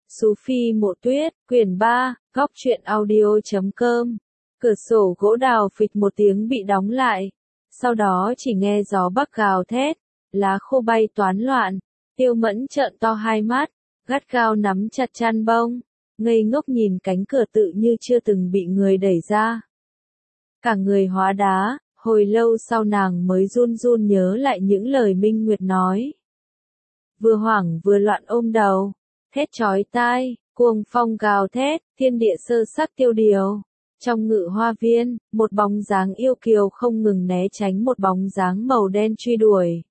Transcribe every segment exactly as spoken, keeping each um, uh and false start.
Sufi Mộ Tuyết, quyển ba, góc truyện audio chấm com. Cửa sổ gỗ đào phịch một tiếng bị đóng lại. Sau đó chỉ nghe gió bắc gào thét, lá khô bay toán loạn. Tiêu Mẫn trợn to hai mắt, gắt gao nắm chặt chăn bông, ngây ngốc nhìn cánh cửa tự như chưa từng bị người đẩy ra. Cả người hóa đá, hồi lâu sau nàng mới run run nhớ lại những lời Minh Nguyệt nói. Vừa hoảng vừa loạn ôm đầu, thét chói tai, cuồng phong gào thét, thiên địa sơ sát tiêu điều. Trong ngự hoa viên, một bóng dáng yêu kiều không ngừng né tránh một bóng dáng màu đen truy đuổi.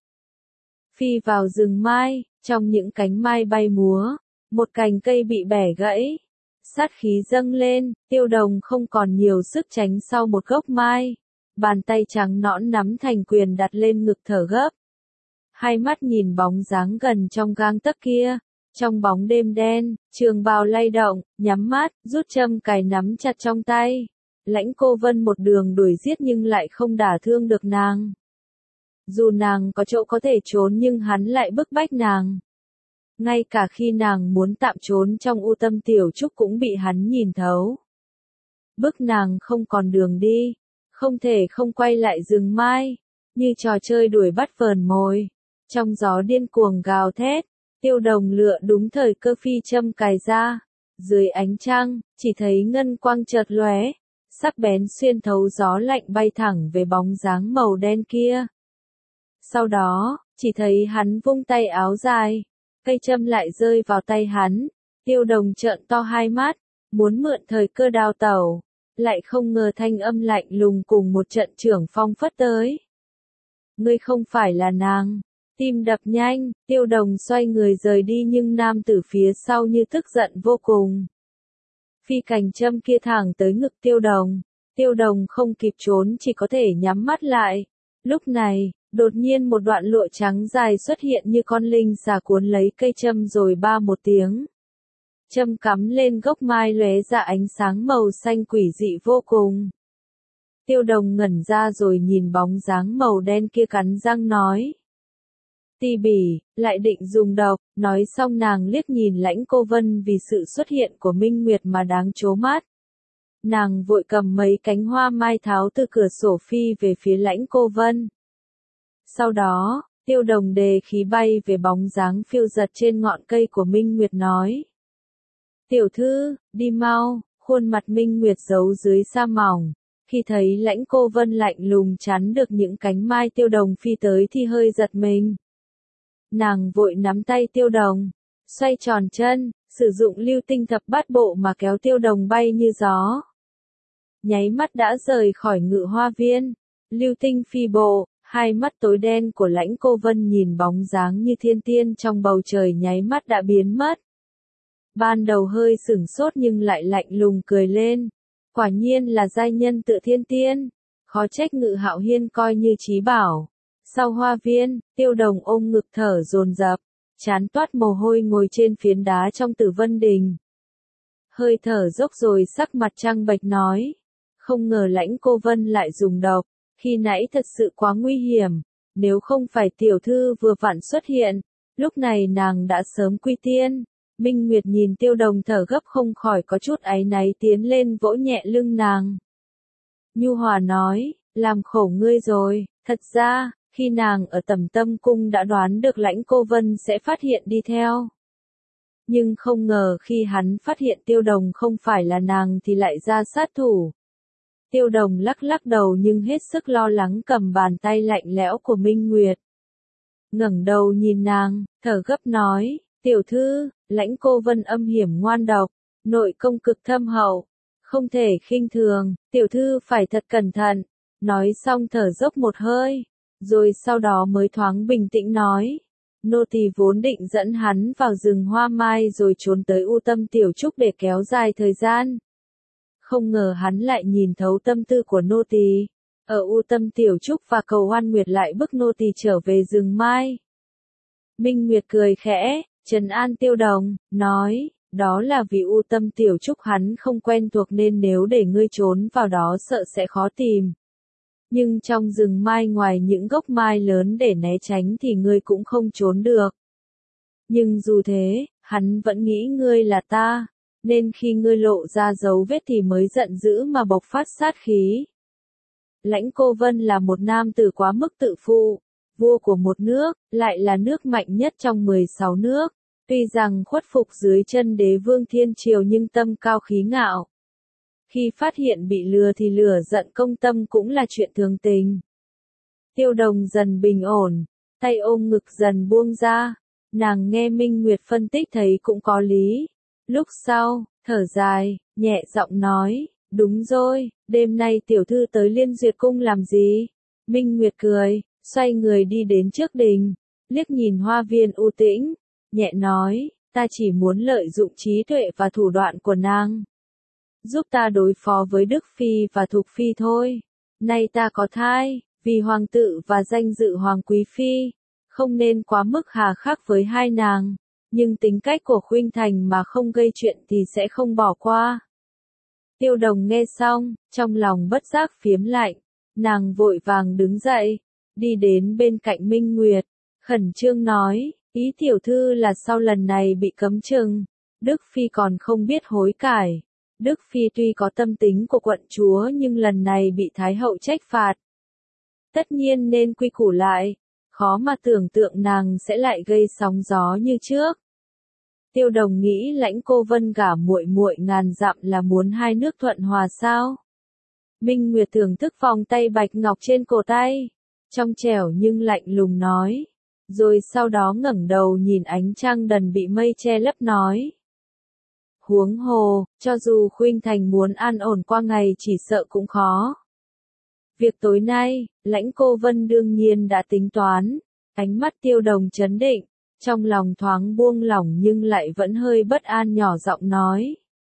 Phi vào rừng mai, trong những cánh mai bay múa, một cành cây bị bẻ gãy. Sát khí dâng lên, Tiêu Đồng không còn nhiều sức tránh sau một gốc mai. Bàn tay trắng nõn nắm thành quyền đặt lên ngực thở gấp. Hai mắt nhìn bóng dáng gần trong gang tấc kia. Trong bóng đêm đen, trường bào lay động, nhắm mắt, rút châm cài nắm chặt trong tay. Lãnh Cô Vân một đường đuổi giết nhưng lại không đả thương được nàng. Dù nàng có chỗ có thể trốn nhưng hắn lại bức bách nàng. Ngay cả khi nàng muốn tạm trốn trong u tâm tiểu trúc cũng bị hắn nhìn thấu. Bức nàng không còn đường đi, không thể không quay lại rừng mai, như trò chơi đuổi bắt vờn mồi. Trong gió điên cuồng gào thét, Tiêu Đồng lựa đúng thời cơ phi châm cài ra. Dưới ánh trăng, chỉ thấy ngân quang chợt lóe, sắc bén xuyên thấu gió lạnh bay thẳng về bóng dáng màu đen kia. Sau đó, chỉ thấy hắn vung tay áo dài, cây châm lại rơi vào tay hắn. Tiêu Đồng trợn to hai mắt, muốn mượn thời cơ đào tẩu, lại không ngờ thanh âm lạnh lùng cùng một trận trưởng phong phất tới. Ngươi không phải là nàng. Tim đập nhanh, Tiêu Đồng xoay người rời đi nhưng nam tử phía sau như tức giận vô cùng. Phi cành châm kia thẳng tới ngực Tiêu Đồng. Tiêu Đồng không kịp trốn chỉ có thể nhắm mắt lại. Lúc này, đột nhiên một đoạn lụa trắng dài xuất hiện như con linh xà cuốn lấy cây châm rồi ba một tiếng. Châm cắm lên gốc mai lóe ra ánh sáng màu xanh quỷ dị vô cùng. Tiêu Đồng ngẩn ra rồi nhìn bóng dáng màu đen kia cắn răng nói. Ti bỉ, lại định dùng độc, nói xong nàng liếc nhìn Lãnh Cô Vân vì sự xuất hiện của Minh Nguyệt mà đáng trố mắt. Nàng vội cầm mấy cánh hoa mai tháo từ cửa sổ phi về phía Lãnh Cô Vân. Sau đó, Tiêu Đồng đề khí bay về bóng dáng phiêu giật trên ngọn cây của Minh Nguyệt nói. Tiểu thư, đi mau, khuôn mặt Minh Nguyệt giấu dưới sa mỏng. Khi thấy Lãnh Cô Vân lạnh lùng chắn được những cánh mai Tiêu Đồng phi tới thì hơi giật mình. Nàng vội nắm tay Tiêu Đồng, xoay tròn chân, sử dụng lưu tinh thập bát bộ mà kéo Tiêu Đồng bay như gió. Nháy mắt đã rời khỏi ngự hoa viên, lưu tinh phi bộ, hai mắt tối đen của Lãnh Cô Vân nhìn bóng dáng như thiên tiên trong bầu trời nháy mắt đã biến mất. Ban đầu hơi sửng sốt nhưng lại lạnh lùng cười lên, quả nhiên là giai nhân tự thiên tiên, khó trách Ngự Hạo Hiên coi như trí bảo. Sau hoa viên, Tiêu Đồng ôm ngực thở dồn dập, chán toát mồ hôi ngồi trên phiến đá trong Tử Vân Đình. Hơi thở dốc rồi sắc mặt trắng bệch nói, không ngờ Lãnh Cô Vân lại dùng độc, khi nãy thật sự quá nguy hiểm, nếu không phải tiểu thư vừa vặn xuất hiện, lúc này nàng đã sớm quy tiên. Minh Nguyệt nhìn Tiêu Đồng thở gấp không khỏi có chút áy náy tiến lên vỗ nhẹ lưng nàng. Nhu hòa nói, làm khổ ngươi rồi, thật ra, khi nàng ở Tầm Tâm Cung đã đoán được Lãnh Cô Vân sẽ phát hiện đi theo. Nhưng không ngờ khi hắn phát hiện Tiêu Đồng không phải là nàng thì lại ra sát thủ. Tiêu Đồng lắc lắc đầu nhưng hết sức lo lắng cầm bàn tay lạnh lẽo của Minh Nguyệt. Ngẩng đầu nhìn nàng, thở gấp nói, tiểu thư, Lãnh Cô Vân âm hiểm ngoan độc, nội công cực thâm hậu, không thể khinh thường, tiểu thư phải thật cẩn thận. Nói xong thở dốc một hơi, rồi sau đó mới thoáng bình tĩnh nói, nô tỳ vốn định dẫn hắn vào rừng hoa mai rồi trốn tới u tâm tiểu trúc để kéo dài thời gian. Không ngờ hắn lại nhìn thấu tâm tư của nô tỳ, ở u tâm tiểu trúc và cầu oan nguyệt lại bức nô tỳ trở về rừng mai. Minh Nguyệt cười khẽ, trấn an Tiêu Đồng, nói, đó là vì u tâm tiểu trúc hắn không quen thuộc nên nếu để ngươi trốn vào đó sợ sẽ khó tìm. Nhưng trong rừng mai ngoài những gốc mai lớn để né tránh thì ngươi cũng không trốn được. Nhưng dù thế, Hắn vẫn nghĩ ngươi là ta, nên khi ngươi lộ ra dấu vết thì mới giận dữ mà bộc phát sát khí. Lãnh Cô Vân là một nam tử quá mức tự phụ, vua của một nước, lại là nước mạnh nhất trong mười sáu nước, tuy rằng khuất phục dưới chân đế vương thiên triều nhưng tâm cao khí ngạo. Khi phát hiện bị lừa thì lửa giận công tâm cũng là chuyện thường tình. Tiêu Đồng dần bình ổn, tay ôm ngực dần buông ra, nàng nghe Minh Nguyệt phân tích thấy cũng có lý. Lúc sau, thở dài, nhẹ giọng nói, đúng rồi, đêm nay tiểu thư tới Liên Duyệt Cung làm gì? Minh Nguyệt cười, xoay người đi đến trước đình, liếc nhìn hoa viên u tĩnh, nhẹ nói, ta chỉ muốn lợi dụng trí tuệ và thủ đoạn của nàng, giúp ta đối phó với Đức Phi và Thục Phi thôi. Nay ta có thai, vì hoàng tự và danh dự hoàng quý phi, không nên quá mức hà khắc với hai nàng, nhưng tính cách của Khuynh Thành mà không gây chuyện thì sẽ không bỏ qua. Tiêu Đồng nghe xong, trong lòng bất giác phiếm lạnh, nàng vội vàng đứng dậy, đi đến bên cạnh Minh Nguyệt, khẩn trương nói, ý tiểu thư là sau lần này bị cấm chừng, Đức Phi còn không biết hối cải. Đức Phi tuy có tâm tính của quận chúa nhưng lần này bị Thái hậu trách phạt. Tất nhiên nên quy củ lại, khó mà tưởng tượng nàng sẽ lại gây sóng gió như trước. Tiêu Đồng nghĩ Lãnh Cô Vân gả muội muội ngàn dặm là muốn hai nước thuận hòa sao? Minh Nguyệt thưởng thức vòng tay bạch ngọc trên cổ tay, trong trẻo nhưng lạnh lùng nói, rồi sau đó ngẩng đầu nhìn ánh trăng đần bị mây che lấp nói. Huống hồ, cho dù Khuynh Thành muốn an ổn qua ngày chỉ sợ cũng khó. Việc tối nay, Lãnh Cô Vân đương nhiên đã tính toán, ánh mắt Tiêu Đồng chấn định, trong lòng thoáng buông lỏng nhưng lại vẫn hơi bất an nhỏ giọng nói.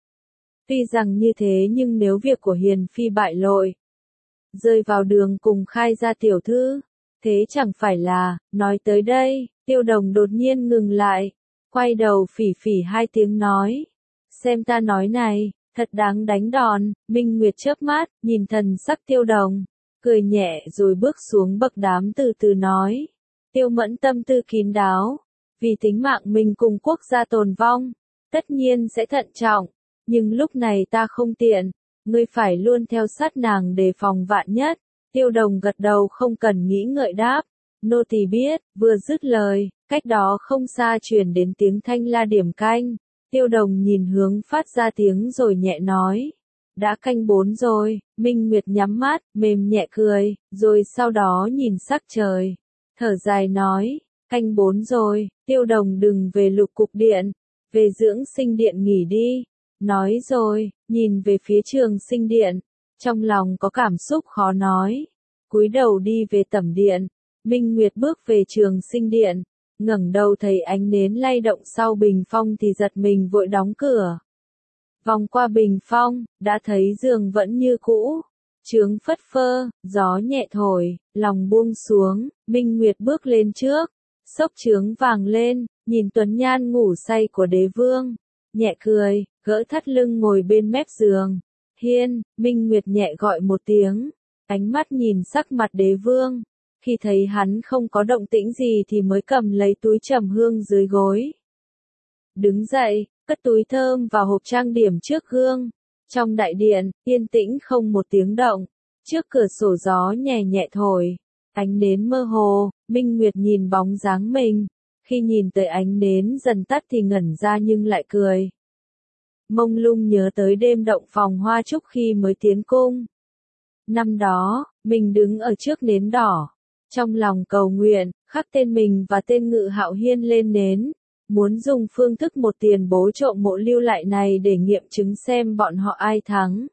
Tuy rằng như thế nhưng nếu việc của Hiền Phi bại lộ, rơi vào đường cùng khai ra tiểu thư, thế chẳng phải là, nói tới đây, Tiêu Đồng đột nhiên ngừng lại, quay đầu phỉ phỉ hai tiếng nói. Xem ta nói này, thật đáng đánh đòn. Minh Nguyệt chớp mắt, nhìn thần sắc Tiêu Đồng, cười nhẹ rồi bước xuống bậc đám từ từ nói. Tiêu Mẫn tâm tư kín đáo, vì tính mạng mình cùng quốc gia tồn vong, tất nhiên sẽ thận trọng, nhưng lúc này ta không tiện, ngươi phải luôn theo sát nàng đề phòng vạn nhất. Tiêu Đồng gật đầu không cần nghĩ ngợi đáp, nô tỳ biết. Vừa dứt lời, cách đó không xa truyền đến tiếng thanh la điểm canh. Tiêu Đồng nhìn hướng phát ra tiếng rồi nhẹ nói, đã canh bốn rồi. Minh Nguyệt nhắm mắt, mềm nhẹ cười, rồi sau đó nhìn sắc trời, thở dài nói, canh bốn rồi, Tiêu Đồng đừng về Lục Cục Điện, về Dưỡng Sinh Điện nghỉ đi. Nói rồi, nhìn về phía Trường Sinh Điện, trong lòng có cảm xúc khó nói, cúi đầu đi về tẩm điện. Minh Nguyệt bước về Trường Sinh Điện, ngẩng đầu thấy ánh nến lay động sau bình phong thì giật mình vội đóng cửa. Vòng qua bình phong, đã thấy giường vẫn như cũ, trướng phất phơ, gió nhẹ thổi, lòng buông xuống. Minh Nguyệt bước lên trước, xốc trướng vàng lên, nhìn tuấn nhan ngủ say của đế vương, nhẹ cười, gỡ thắt lưng ngồi bên mép giường. Hiên. Minh Nguyệt nhẹ gọi một tiếng, ánh mắt nhìn sắc mặt đế vương. Khi thấy hắn không có động tĩnh gì thì mới cầm lấy túi trầm hương dưới gối. Đứng dậy, cất túi thơm vào hộp trang điểm trước gương. Trong đại điện, yên tĩnh không một tiếng động. Trước cửa sổ gió nhẹ nhẹ thổi, ánh nến mơ hồ. Minh Nguyệt nhìn bóng dáng mình. Khi nhìn tới ánh nến dần tắt thì ngẩn ra nhưng lại cười. Mông lung nhớ tới đêm động phòng hoa trúc khi mới tiến cung. Năm đó, mình đứng ở trước nến đỏ. Trong lòng cầu nguyện, khắc tên mình và tên Ngự Hạo Hiên lên nến, muốn dùng phương thức một tiền bố trộm mộ lưu lại này để nghiệm chứng xem bọn họ ai thắng.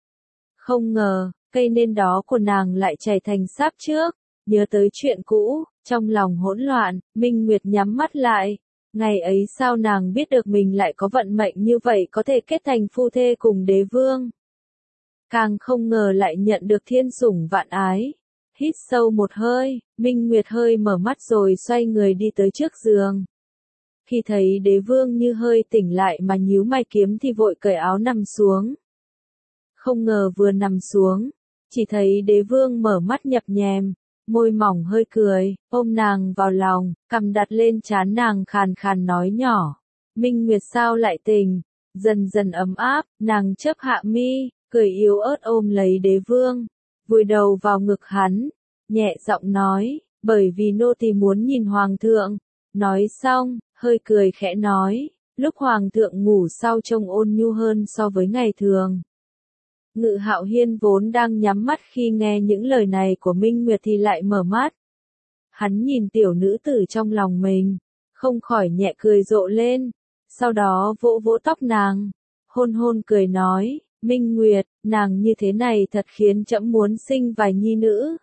Không ngờ, cây nến đó của nàng lại chảy thành sáp trước, nhớ tới chuyện cũ, trong lòng hỗn loạn. Minh Nguyệt nhắm mắt lại, ngày ấy sao nàng biết được mình lại có vận mệnh như vậy có thể kết thành phu thê cùng đế vương. Càng không ngờ lại nhận được thiên sủng vạn ái. Hít sâu một hơi, Minh Nguyệt hơi mở mắt rồi xoay người đi tới trước giường. Khi thấy đế vương như hơi tỉnh lại mà nhíu mày kiếm thì vội cởi áo nằm xuống. Không ngờ vừa nằm xuống, chỉ thấy đế vương mở mắt nhập nhèm, môi mỏng hơi cười, ôm nàng vào lòng, cằm đặt lên trán nàng khàn khàn nói nhỏ. Minh Nguyệt sao lại tỉnh, dần dần ấm áp, nàng chớp hạ mi, cười yếu ớt ôm lấy đế vương, vùi đầu vào ngực hắn, nhẹ giọng nói, bởi vì nô tỳ muốn nhìn hoàng thượng. Nói xong, hơi cười khẽ nói, lúc hoàng thượng ngủ sau trông ôn nhu hơn so với ngày thường. Ngự Hạo Hiên vốn đang nhắm mắt khi nghe những lời này của Minh Nguyệt thì lại mở mắt. Hắn nhìn tiểu nữ tử trong lòng mình, không khỏi nhẹ cười rộ lên, sau đó vỗ vỗ tóc nàng, hôn hôn cười nói, Minh Nguyệt, nàng như thế này thật khiến trẫm muốn sinh vài nhi nữ.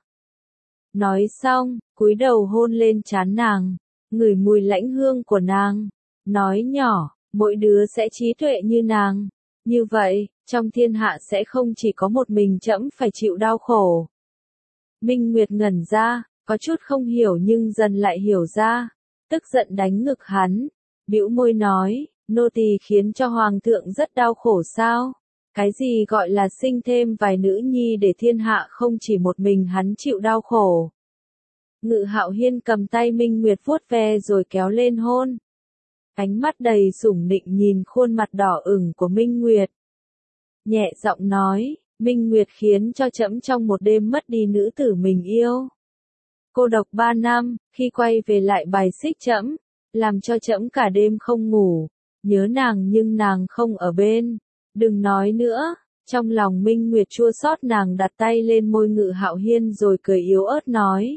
Nói xong, cúi đầu hôn lên trán nàng, ngửi mùi lãnh hương của nàng, nói nhỏ, mỗi đứa sẽ trí tuệ như nàng, như vậy, trong thiên hạ sẽ không chỉ có một mình trẫm phải chịu đau khổ. Minh Nguyệt ngẩn ra, có chút không hiểu nhưng dần lại hiểu ra, tức giận đánh ngực hắn, bĩu môi nói, nô tỳ khiến cho hoàng thượng rất đau khổ sao? Cái gì gọi là sinh thêm vài nữ nhi để thiên hạ không chỉ một mình hắn chịu đau khổ. Ngự Hạo Hiên cầm tay Minh Nguyệt vuốt ve rồi kéo lên hôn. Ánh mắt đầy sủng nịnh nhìn khuôn mặt đỏ ửng của Minh Nguyệt. Nhẹ giọng nói, Minh Nguyệt khiến cho trẫm trong một đêm mất đi nữ tử mình yêu. Cô độc ba năm, khi quay về lại bài xích trẫm, làm cho trẫm cả đêm không ngủ, nhớ nàng nhưng nàng không ở bên. Đừng nói nữa, trong lòng Minh Nguyệt chua xót nàng đặt tay lên môi Ngự Hạo Hiên rồi cười yếu ớt nói.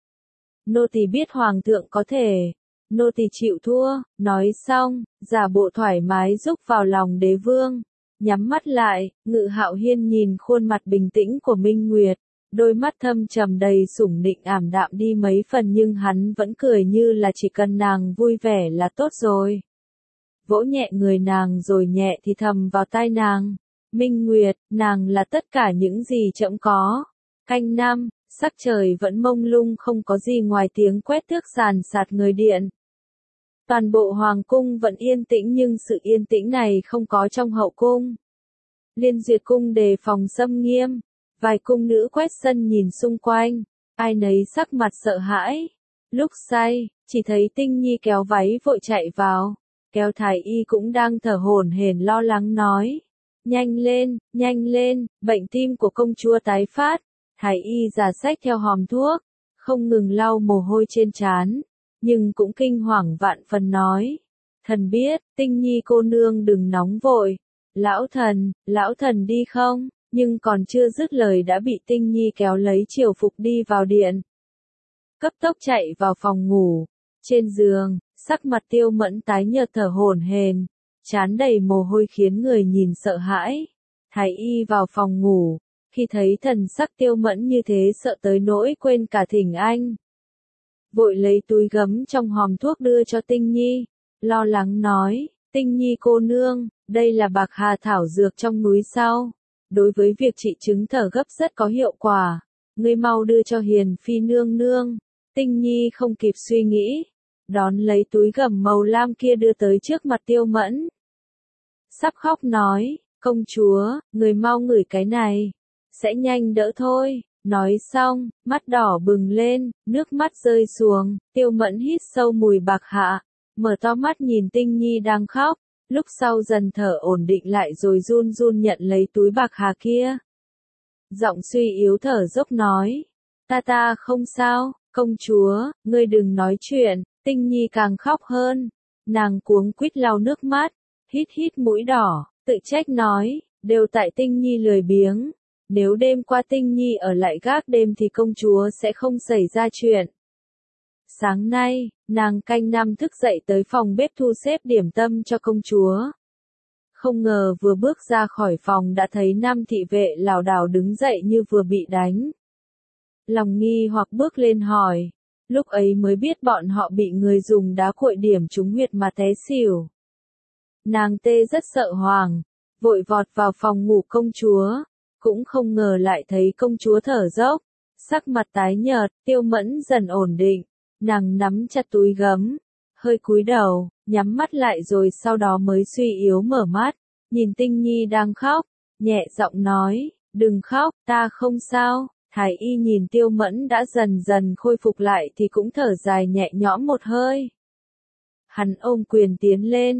Nô tỳ biết hoàng thượng có thể, nô tỳ chịu thua, nói xong, giả bộ thoải mái rúc vào lòng đế vương, nhắm mắt lại, Ngự Hạo Hiên nhìn khuôn mặt bình tĩnh của Minh Nguyệt, đôi mắt thâm trầm đầy sủng nịnh ảm đạm đi mấy phần nhưng hắn vẫn cười như là chỉ cần nàng vui vẻ là tốt rồi. Vỗ nhẹ người nàng rồi nhẹ thì thầm vào tai nàng, Minh Nguyệt, nàng là tất cả những gì trẫm có. Canh năm, sắc trời vẫn mông lung không có gì ngoài tiếng quét thước sàn sạt người điện. Toàn bộ hoàng cung vẫn yên tĩnh nhưng sự yên tĩnh này không có trong hậu cung. Liên Duyệt cung đề phòng xâm nghiêm, vài cung nữ quét sân nhìn xung quanh, ai nấy sắc mặt sợ hãi. Lúc say, chỉ thấy Tinh Nhi kéo váy vội chạy vào, kéo Thái Y cũng đang thở hổn hển lo lắng nói. Nhanh lên, nhanh lên, bệnh tim của công chúa tái phát. Thái Y già xách theo hòm thuốc, không ngừng lau mồ hôi trên trán, nhưng cũng kinh hoàng vạn phần nói. Thần biết, Tinh Nhi cô nương đừng nóng vội. Lão thần, lão thần đi không? Nhưng còn chưa dứt lời đã bị Tinh Nhi kéo lấy triều phục đi vào điện. Cấp tốc chạy vào phòng ngủ. Trên giường, sắc mặt Tiêu Mẫn tái nhợt thở hổn hển, trán đầy mồ hôi khiến người nhìn sợ hãi. Thái Y vào phòng ngủ, khi thấy thần sắc Tiêu Mẫn như thế sợ tới nỗi quên cả thỉnh anh. Vội lấy túi gấm trong hòm thuốc đưa cho Tinh Nhi, lo lắng nói, Tinh Nhi cô nương, đây là bạc hà thảo dược trong núi sao? Đối với việc trị chứng thở gấp rất có hiệu quả, ngươi mau đưa cho Hiền Phi nương nương. Tinh Nhi không kịp suy nghĩ, đón lấy túi gấm màu lam kia đưa tới trước mặt Tiêu Mẫn. Sắp khóc nói, công chúa, người mau ngửi cái này, sẽ nhanh đỡ thôi. Nói xong, mắt đỏ bừng lên, nước mắt rơi xuống, Tiêu Mẫn hít sâu mùi bạc hà, mở to mắt nhìn Tinh Nhi đang khóc, lúc sau dần thở ổn định lại rồi run run nhận lấy túi bạc hà kia. Giọng suy yếu thở dốc nói, ta ta không sao, công chúa, ngươi đừng nói chuyện. Tinh Nhi càng khóc hơn, nàng cuống quýt lau nước mắt, hít hít mũi đỏ, tự trách nói, đều tại Tinh Nhi lười biếng. Nếu đêm qua Tinh Nhi ở lại gác đêm thì công chúa sẽ không xảy ra chuyện. Sáng nay, nàng canh năm thức dậy tới phòng bếp thu xếp điểm tâm cho công chúa. Không ngờ vừa bước ra khỏi phòng đã thấy năm thị vệ lảo đảo đứng dậy như vừa bị đánh. Lòng nghi hoặc bước lên hỏi, lúc ấy mới biết bọn họ bị người dùng đá cuội điểm trúng huyệt mà té xỉu. Nàng tê rất sợ hoàng, vội vọt vào phòng ngủ công chúa. Cũng không ngờ lại thấy công chúa thở dốc, sắc mặt tái nhợt. Tiêu Mẫn dần ổn định, nàng nắm chặt túi gấm, hơi cúi đầu, nhắm mắt lại rồi sau đó mới suy yếu mở mắt, nhìn Tinh Nhi đang khóc, nhẹ giọng nói, đừng khóc, ta không sao. Thái Y nhìn Tiêu Mẫn đã dần dần khôi phục lại thì cũng thở dài nhẹ nhõm một hơi. Hắn ôm quyền tiến lên,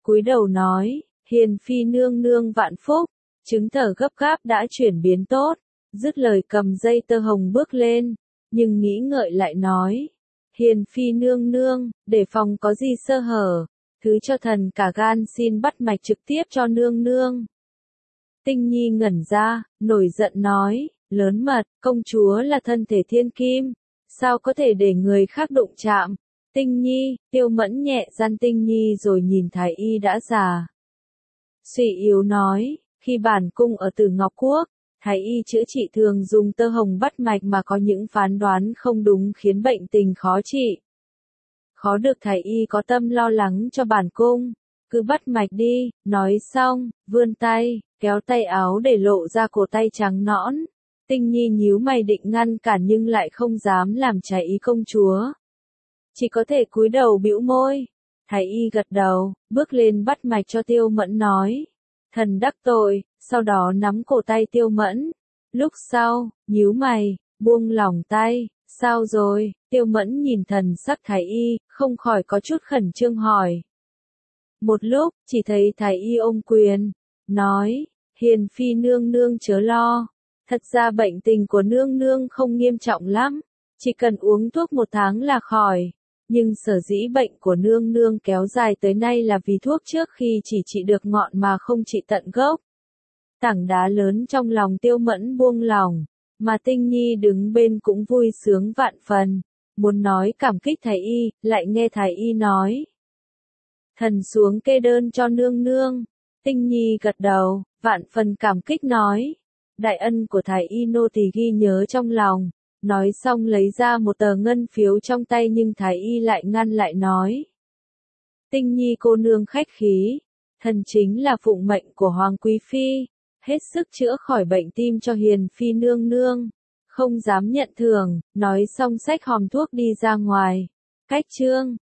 cúi đầu nói, Hiền phi nương nương vạn phúc, chứng thở gấp gáp đã chuyển biến tốt, dứt lời cầm dây tơ hồng bước lên, nhưng nghĩ ngợi lại nói, Hiền phi nương nương, để phòng có gì sơ hở, thứ cho thần cả gan xin bắt mạch trực tiếp cho nương nương. Tinh Nhi ngẩn ra, nổi giận nói, lớn mật, công chúa là thân thể thiên kim, sao có thể để người khác đụng chạm. Tinh Nhi, Tiêu Mẫn nhẹ gian Tinh Nhi rồi nhìn Thái Y đã già. Suy yếu nói, khi bản cung ở Tử Ngọc Quốc, Thái Y chữa trị thường dùng tơ hồng bắt mạch mà có những phán đoán không đúng khiến bệnh tình khó trị. Khó được Thái Y có tâm lo lắng cho bản cung, cứ bắt mạch đi, nói xong, vươn tay, kéo tay áo để lộ ra cổ tay trắng nõn. Tinh Nhi nhíu mày định ngăn cản nhưng lại không dám làm trái ý công chúa. Chỉ có thể cúi đầu bĩu môi. Thái Y gật đầu, bước lên bắt mạch cho Tiêu Mẫn nói. Thần đắc tội, sau đó nắm cổ tay Tiêu Mẫn. Lúc sau, nhíu mày, buông lỏng tay, sao rồi, Tiêu Mẫn nhìn thần sắc Thái Y, không khỏi có chút khẩn trương hỏi. Một lúc, chỉ thấy Thái Y ôm quyền, nói, Hiền phi nương nương chớ lo. Thật ra bệnh tình của nương nương không nghiêm trọng lắm, chỉ cần uống thuốc một tháng là khỏi. Nhưng sở dĩ bệnh của nương nương kéo dài tới nay là vì thuốc trước khi chỉ trị được ngọn mà không trị tận gốc. Tảng đá lớn trong lòng Tiêu Mẫn buông lỏng, mà Tinh Nhi đứng bên cũng vui sướng vạn phần, muốn nói cảm kích Thái Y, lại nghe Thái Y nói. Thần xuống kê đơn cho nương nương. Tinh Nhi gật đầu, vạn phần cảm kích nói. Đại ân của Thái Y nô tỳ ghi nhớ trong lòng. Nói xong lấy ra một tờ ngân phiếu trong tay nhưng Thái Y lại ngăn lại nói. Tinh Nhi cô nương khách khí, thần chính là phụng mệnh của Hoàng Quý Phi, hết sức chữa khỏi bệnh tim cho Hiền Phi nương nương, không dám nhận thưởng, nói xong xách hòm thuốc đi ra ngoài. Cách chương